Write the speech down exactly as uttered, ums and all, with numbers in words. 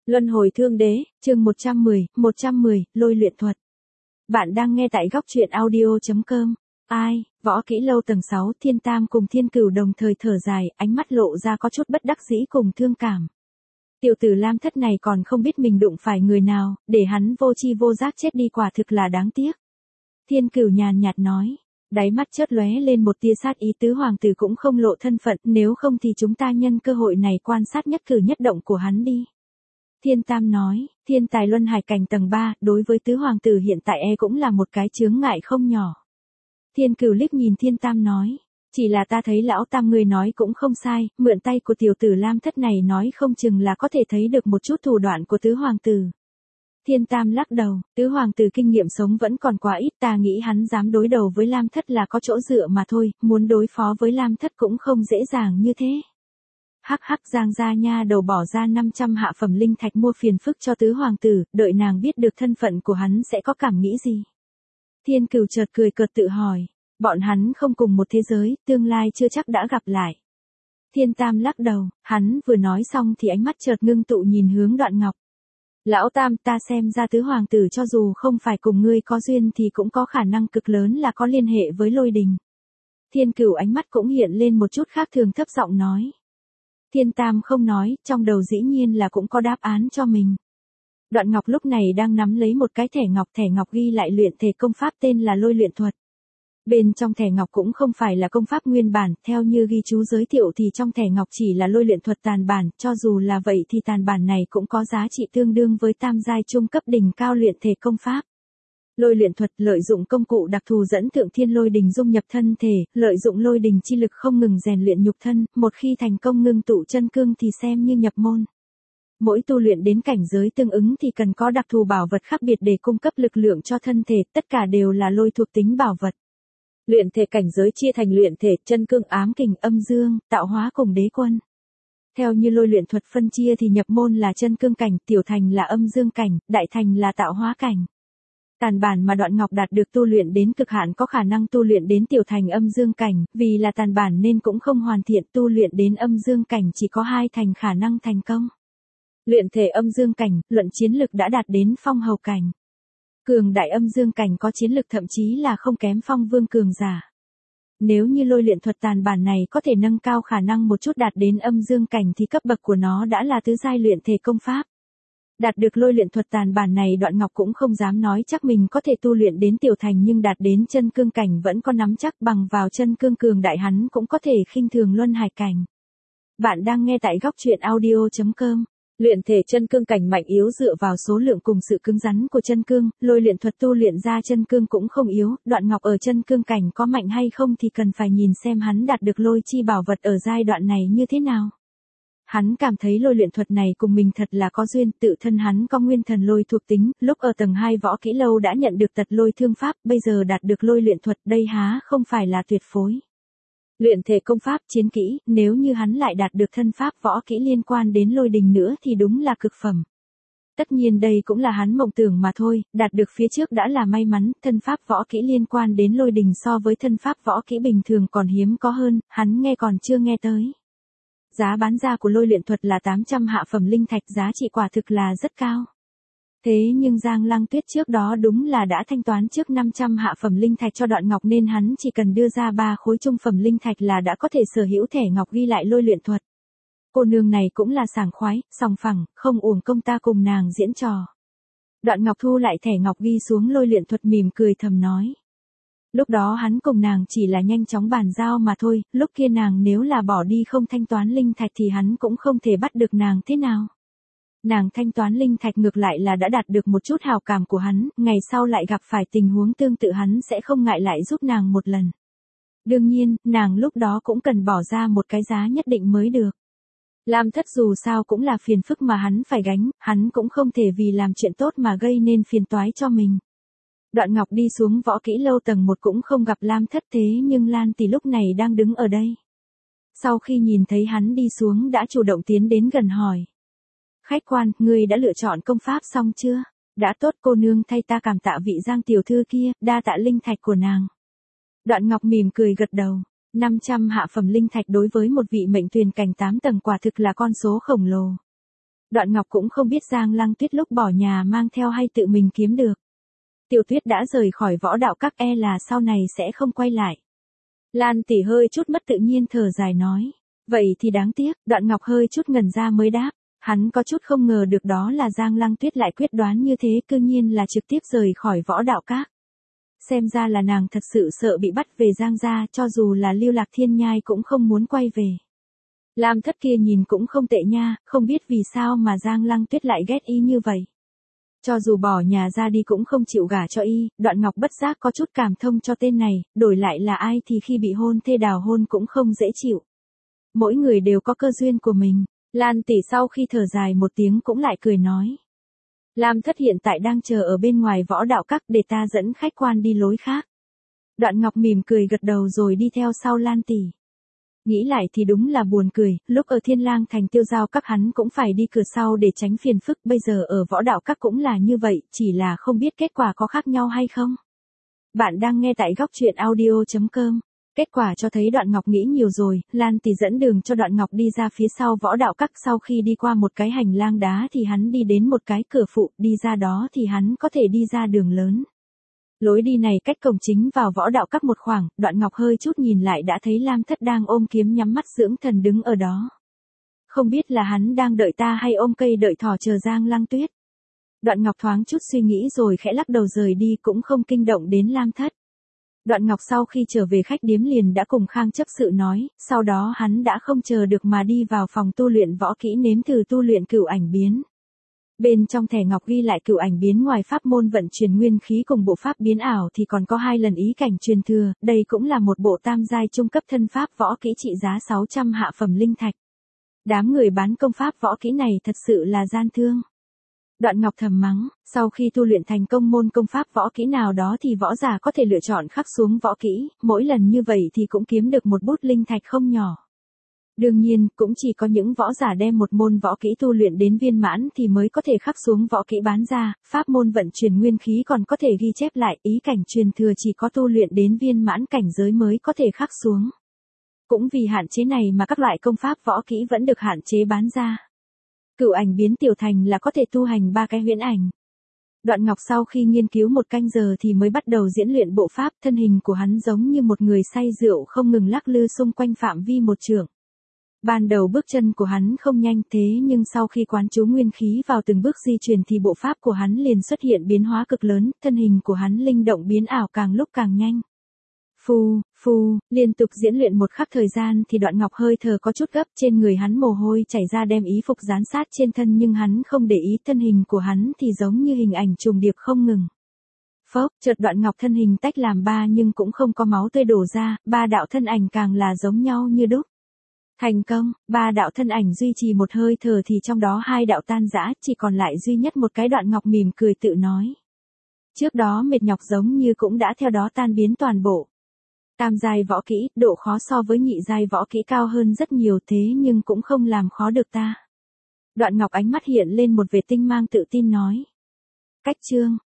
Luân hồi thương đế, chương một trăm mười, một trăm mười, lôi luyện thuật. Bạn đang nghe tại góc truyện audio chấm com. Ai, võ kỹ lâu tầng sáu, Thiên Tam cùng Thiên Cửu đồng thời thở dài, ánh mắt lộ ra có chút bất đắc dĩ cùng thương cảm. Tiểu tử Lam Thất này còn không biết mình đụng phải người nào, để hắn vô chi vô giác chết đi quả thực là đáng tiếc. Thiên Cửu nhàn nhạt nói, đáy mắt chớp lóe lên một tia sát ý, tứ hoàng tử cũng không lộ thân phận, nếu không thì chúng ta nhân cơ hội này quan sát nhất cử nhất động của hắn đi. Thiên Tam nói, thiên tài luân hải cảnh tầng ba, đối với tứ hoàng tử hiện tại e cũng là một cái chướng ngại không nhỏ. Thiên Cửu liếc nhìn Thiên Tam nói, chỉ là ta thấy lão Tam người nói cũng không sai, mượn tay của tiểu tử Lam Thất này nói không chừng là có thể thấy được một chút thủ đoạn của tứ hoàng tử. Thiên Tam lắc đầu, tứ hoàng tử kinh nghiệm sống vẫn còn quá ít, ta nghĩ hắn dám đối đầu với Lam Thất là có chỗ dựa mà thôi, muốn đối phó với Lam Thất cũng không dễ dàng như thế. Hắc hắc, Giang gia nha đầu bỏ ra năm trăm hạ phẩm linh thạch mua phiền phức cho tứ hoàng tử, đợi nàng biết được thân phận của hắn sẽ có cảm nghĩ gì. Thiên Cửu chợt cười cợt tự hỏi, bọn hắn không cùng một thế giới, tương lai chưa chắc đã gặp lại. Thiên Tam lắc đầu, hắn vừa nói xong thì ánh mắt chợt ngưng tụ nhìn hướng Đoạn Ngọc. Lão Tam, ta xem ra tứ hoàng tử cho dù không phải cùng ngươi có duyên thì cũng có khả năng cực lớn là có liên hệ với lôi đình. Thiên Cửu ánh mắt cũng hiện lên một chút khác thường, thấp giọng nói. Thiên Tam không nói, trong đầu dĩ nhiên là cũng có đáp án cho mình. Đoạn Ngọc lúc này đang nắm lấy một cái thẻ ngọc, thẻ ngọc ghi lại luyện thể công pháp tên là lôi luyện thuật. Bên trong thẻ ngọc cũng không phải là công pháp nguyên bản, theo như ghi chú giới thiệu thì trong thẻ ngọc chỉ là lôi luyện thuật tàn bản, cho dù là vậy thì tàn bản này cũng có giá trị tương đương với tam giai trung cấp đỉnh cao luyện thể công pháp. Lôi luyện thuật lợi dụng công cụ đặc thù dẫn thượng thiên lôi đình dung nhập thân thể, lợi dụng lôi đình chi lực không ngừng rèn luyện nhục thân, một khi thành công ngưng tụ chân cương thì xem như nhập môn. Mỗi tu luyện đến cảnh giới tương ứng thì cần có đặc thù bảo vật khác biệt để cung cấp lực lượng cho thân thể, tất cả đều là lôi thuộc tính bảo vật. Luyện thể cảnh giới chia thành luyện thể, chân cương, ám kình, âm dương, tạo hóa cùng đế quân. Theo như lôi luyện thuật phân chia thì nhập môn là chân cương cảnh, tiểu thành là âm dương cảnh, đại thành là tạo hóa cảnh. Tàn bản mà Đoạn Ngọc đạt được tu luyện đến cực hạn có khả năng tu luyện đến tiểu thành âm dương cảnh, vì là tàn bản nên cũng không hoàn thiện, tu luyện đến âm dương cảnh chỉ có hai thành khả năng thành công. Luyện thể âm dương cảnh, luận chiến lực đã đạt đến phong hầu cảnh. Cường đại âm dương cảnh có chiến lực thậm chí là không kém phong vương cường giả. Nếu như lôi luyện thuật tàn bản này có thể nâng cao khả năng một chút đạt đến âm dương cảnh thì cấp bậc của nó đã là tứ giai luyện thể công pháp. Đạt được lôi luyện thuật tàn bản này Đoạn Ngọc cũng không dám nói chắc mình có thể tu luyện đến tiểu thành, nhưng đạt đến chân cương cảnh vẫn có nắm chắc, bằng vào chân cương cường đại hắn cũng có thể khinh thường luân hải cảnh. Bạn đang nghe tại góc truyện audio chấm com. Luyện thể chân cương cảnh mạnh yếu dựa vào số lượng cùng sự cứng rắn của chân cương, lôi luyện thuật tu luyện ra chân cương cũng không yếu, Đoạn Ngọc ở chân cương cảnh có mạnh hay không thì cần phải nhìn xem hắn đạt được lôi chi bảo vật ở giai đoạn này như thế nào. Hắn cảm thấy lôi luyện thuật này cùng mình thật là có duyên, tự thân hắn có nguyên thần lôi thuộc tính, lúc ở tầng hai võ kỹ lâu đã nhận được tật lôi thương pháp, bây giờ đạt được lôi luyện thuật, đây há không phải là tuyệt phối. Luyện thể công pháp, chiến kỹ, nếu như hắn lại đạt được thân pháp võ kỹ liên quan đến lôi đình nữa thì đúng là cực phẩm. Tất nhiên đây cũng là hắn mộng tưởng mà thôi, đạt được phía trước đã là may mắn, thân pháp võ kỹ liên quan đến lôi đình so với thân pháp võ kỹ bình thường còn hiếm có hơn, hắn nghe còn chưa nghe tới. Giá bán ra của lôi luyện thuật là tám trăm hạ phẩm linh thạch, giá trị quả thực là rất cao. Thế nhưng Giang Lăng Tuyết trước đó đúng là đã thanh toán trước năm trăm hạ phẩm linh thạch cho Đoạn Ngọc nên hắn chỉ cần đưa ra ba khối trung phẩm linh thạch là đã có thể sở hữu thẻ ngọc ghi lại lôi luyện thuật. Cô nương này cũng là sảng khoái, sòng phẳng, không uổng công ta cùng nàng diễn trò. Đoạn Ngọc thu lại thẻ ngọc ghi xuống lôi luyện thuật, mỉm cười thầm nói. Lúc đó hắn cùng nàng chỉ là nhanh chóng bàn giao mà thôi, lúc kia nàng nếu là bỏ đi không thanh toán linh thạch thì hắn cũng không thể bắt được nàng thế nào. Nàng thanh toán linh thạch ngược lại là đã đạt được một chút hào cảm của hắn, ngày sau lại gặp phải tình huống tương tự hắn sẽ không ngại lại giúp nàng một lần. Đương nhiên, nàng lúc đó cũng cần bỏ ra một cái giá nhất định mới được. Lam Thất dù sao cũng là phiền phức mà hắn phải gánh, hắn cũng không thể vì làm chuyện tốt mà gây nên phiền toái cho mình. Đoạn Ngọc đi xuống võ kỹ lâu tầng một cũng không gặp Lam Thất, thế nhưng Lan Tỷ lúc này đang đứng ở đây. Sau khi nhìn thấy hắn đi xuống đã chủ động tiến đến gần hỏi. Khách quan, ngươi đã lựa chọn công pháp xong chưa? Đã tốt, cô nương thay ta cảm tạ vị Giang tiểu thư kia, đa tạ linh thạch của nàng. Đoạn Ngọc mỉm cười gật đầu. năm trăm hạ phẩm linh thạch đối với một vị mệnh tuyền cảnh tám tầng quả thực là con số khổng lồ. Đoạn Ngọc cũng không biết Giang Lăng Tuyết lúc bỏ nhà mang theo hay tự mình kiếm được. Tiểu Tuyết đã rời khỏi võ đạo các e là sau này sẽ không quay lại. Lan tỷ hơi chút mất tự nhiên thở dài nói. Vậy thì đáng tiếc, Đoạn Ngọc hơi chút ngẩn ra mới đáp. Hắn có chút không ngờ được đó là Giang Lăng Tuyết lại quyết đoán như thế, cư nhiên là trực tiếp rời khỏi võ đạo các. Xem ra là nàng thật sự sợ bị bắt về Giang gia, cho dù là Lưu Lạc Thiên Nhai cũng không muốn quay về. Lam Thất kia nhìn cũng không tệ nha, không biết vì sao mà Giang Lăng Tuyết lại ghét y như vậy. Cho dù bỏ nhà ra đi cũng không chịu gả cho y, Đoạn Ngọc bất giác có chút cảm thông cho tên này, đổi lại là ai thì khi bị hôn thê đào hôn cũng không dễ chịu. Mỗi người đều có cơ duyên của mình. Lan tỷ sau khi thở dài một tiếng cũng lại cười nói. Lam Thất hiện tại đang chờ ở bên ngoài võ đạo các, để ta dẫn khách quan đi lối khác. Đoạn Ngọc mỉm cười gật đầu rồi đi theo sau Lan tỷ. Nghĩ lại thì đúng là buồn cười, lúc ở Thiên Lang Thành Tiêu Giao các hắn cũng phải đi cửa sau để tránh phiền phức, bây giờ ở võ đạo các cũng là như vậy, chỉ là không biết kết quả có khác nhau hay không. Bạn đang nghe tại góc truyện audio chấm com. Kết quả cho thấy Đoạn Ngọc nghĩ nhiều rồi, Lan tỷ dẫn đường cho Đoạn Ngọc đi ra phía sau võ đạo các, sau khi đi qua một cái hành lang đá thì hắn đi đến một cái cửa phụ, đi ra đó thì hắn có thể đi ra đường lớn. Lối đi này cách cổng chính vào võ đạo các một khoảng, Đoạn Ngọc hơi chút nhìn lại đã thấy Lam Thất đang ôm kiếm nhắm mắt dưỡng thần đứng ở đó. Không biết là hắn đang đợi ta hay ôm cây đợi thỏ chờ Giang Lăng Tuyết. Đoạn Ngọc thoáng chút suy nghĩ rồi khẽ lắc đầu rời đi, cũng không kinh động đến Lam Thất. Đoạn Ngọc sau khi trở về khách điếm liền đã cùng Khang chấp sự nói, sau đó hắn đã không chờ được mà đi vào phòng tu luyện võ kỹ nếm thử tu luyện cửu ảnh biến. Bên trong thẻ ngọc ghi lại cửu ảnh biến ngoài pháp môn vận chuyển nguyên khí cùng bộ pháp biến ảo thì còn có hai lần ý cảnh truyền thừa, đây cũng là một bộ tam giai trung cấp thân pháp võ kỹ trị giá sáu trăm hạ phẩm linh thạch. Đám người bán công pháp võ kỹ này thật sự là gian thương. Đoạn Ngọc thầm mắng, sau khi tu luyện thành công môn công pháp võ kỹ nào đó thì võ giả có thể lựa chọn khắc xuống võ kỹ, mỗi lần như vậy thì cũng kiếm được một bút linh thạch không nhỏ. Đương nhiên, cũng chỉ có những võ giả đem một môn võ kỹ tu luyện đến viên mãn thì mới có thể khắc xuống võ kỹ bán ra, pháp môn vận chuyển nguyên khí còn có thể ghi chép lại, ý cảnh truyền thừa chỉ có tu luyện đến viên mãn cảnh giới mới có thể khắc xuống. Cũng vì hạn chế này mà các loại công pháp võ kỹ vẫn được hạn chế bán ra. Cửu ảnh biến tiểu thành là có thể tu hành ba cái huyễn ảnh. Đoạn Ngọc sau khi nghiên cứu một canh giờ thì mới bắt đầu diễn luyện bộ pháp, thân hình của hắn giống như một người say rượu không ngừng lắc lư xung quanh phạm vi một trượng. Ban đầu bước chân của hắn không nhanh thế nhưng sau khi quán chú nguyên khí vào từng bước di chuyển thì bộ pháp của hắn liền xuất hiện biến hóa cực lớn, thân hình của hắn linh động biến ảo càng lúc càng nhanh. Phù, phù, liên tục diễn luyện một khắc thời gian thì Đoạn Ngọc hơi thở có chút gấp, trên người hắn mồ hôi chảy ra đem ý phục dán sát trên thân nhưng hắn không để ý, thân hình của hắn thì giống như hình ảnh trùng điệp không ngừng. Phốc, chợt Đoạn Ngọc thân hình tách làm ba nhưng cũng không có máu tươi đổ ra, ba đạo thân ảnh càng là giống nhau như đúc. Thành công, ba đạo thân ảnh duy trì một hơi thở thì trong đó hai đạo tan rã, chỉ còn lại duy nhất một cái. Đoạn Ngọc mỉm cười tự nói. Trước đó mệt nhọc giống như cũng đã theo đó tan biến toàn bộ. Tam giai võ kỹ, độ khó so với nhị giai võ kỹ cao hơn rất nhiều thế nhưng cũng không làm khó được ta. Đoạn Ngọc ánh mắt hiện lên một vẻ tinh mang tự tin nói. Cách chương,